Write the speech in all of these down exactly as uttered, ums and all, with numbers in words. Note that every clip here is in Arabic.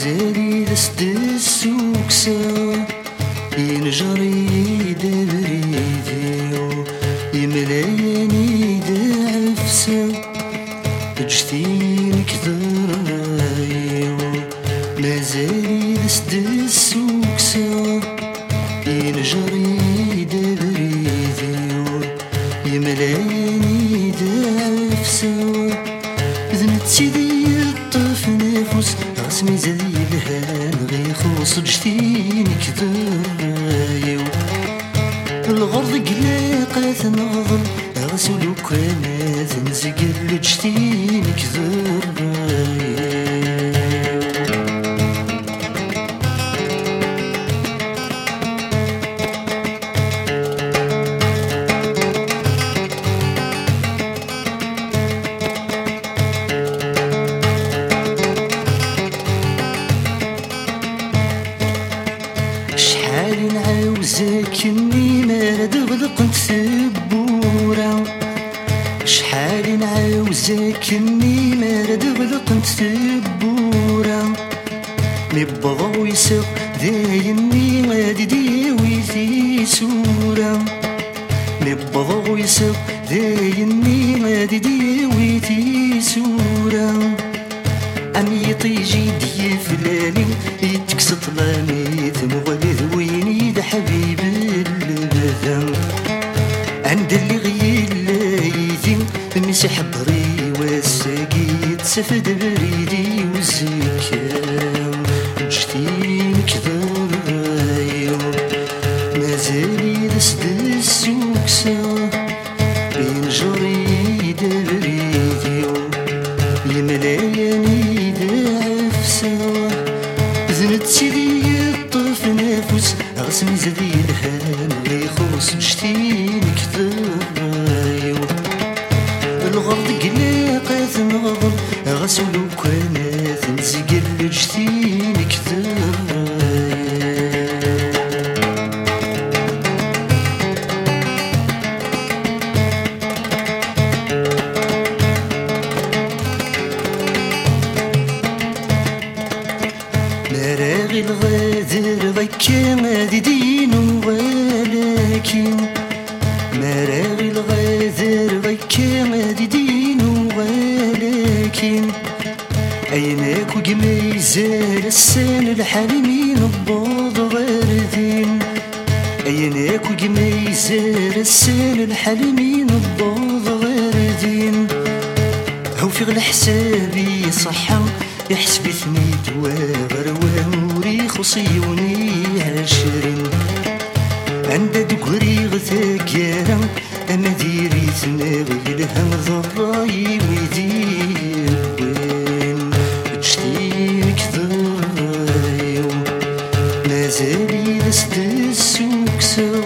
مازالي دست السوكسة ينجري دبريديو يملاياني دعفسة جتينك ذرايو مازالي دست السوكسة ينجري دبريديو يملاياني دعفسة ذنت سيدي الطف نفوس رسمي زي الهان غيخوص جتينك ذرايو الغرض قلاقة نظل غسلو كانت نزقل جتينك ذرايو شحال نعاوزك اني ما رد غلقت ثبورة شحال نعاوزك اني ما رد غلقت ثبورة مي بغاو يسق دايني غادي ديوي في سورة مي بغاو يسق دايني غادي ديوي في سورة عمي طيجي دي فلاني يتكسط لاني ثمغلي ويني دا حبيب البذن عند اللي غيل لايدي مسح بري والساقي تسفد بريدي وزكام جتينك ذرايو مازالي دسد السوكسة بين جري دبريديو يملاياني دعفسة ذنت سيدي الطف نفوس غسمي زدي الهان غيخوص جتينك ذرايو الغرض قلاقة نغضل غسلو كانت نزقل جتينك ذرايو مراغي الغادر ضيكا غادي دينو ولكن مراغي الغادر ضيكا غادي دينو ولكن عيناك وقميزال السان الحالمين البوض غاردين عيناك وقميزال السان الحالمين البوض غاردين هو في غل حسابي صحة يحسب ثميد وغروة وريخ وصيوني عشرين عند دقري غثاقيرا أما ديري ثناغي الهم ضراي ويدير وين جتينك ذرايو مازالي دست السوكسة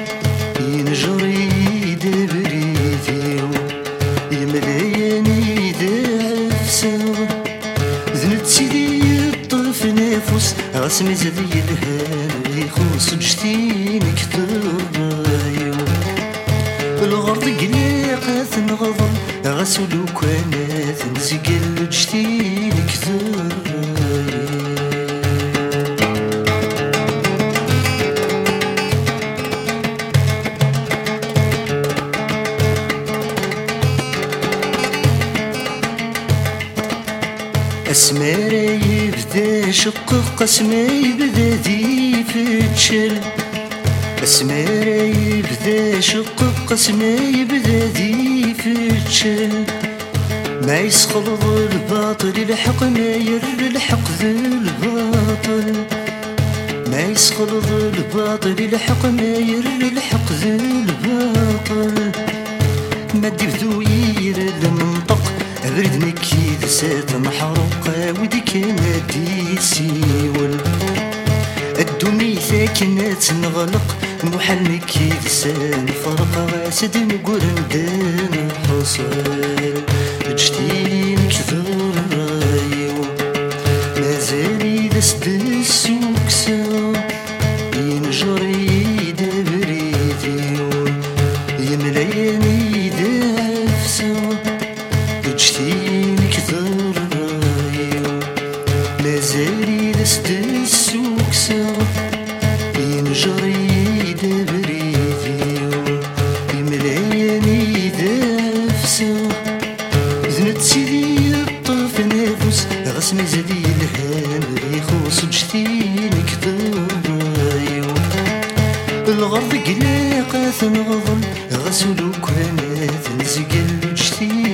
ينجري دبريديو يملاياني دعفسة ذنت سيدي الطف نفوس غسمي زدي الهان يخوص جتينك ذرايو الغرض قلاقة نغضل غسلو كانت نزقل جتينك ذرايو أسماري يبدا شقق قسمي يبدا دي فتشل أسماري يبدا شقق قسمي يبدا دي فتشل ما يسخلط الباطل الحق ما ير الحق ذي الباطل ما يسخلط الباطل الحق ما ير الحق ذي الباطل ما دبدو ير المنطق أبرد مكيد سات محروقة وديك نادي سيول الدنيا كانت نغلق محل مكيد سان فرقة غاسد نقول ندان حصل جتينك ذرايو مازالي دست السوكسة ينجري دبريديو يملاياني دعفسة جتينك ذرايو مازالي زدي لسد السوكسة ينجري دبريديو يملاياني دافسة ذنت سيدي الطرف نافوس غسمي زدي الهام يخوص جتينك ضرايو الغرب قلاقة نغضن غسلو كرامات نزقل جتينك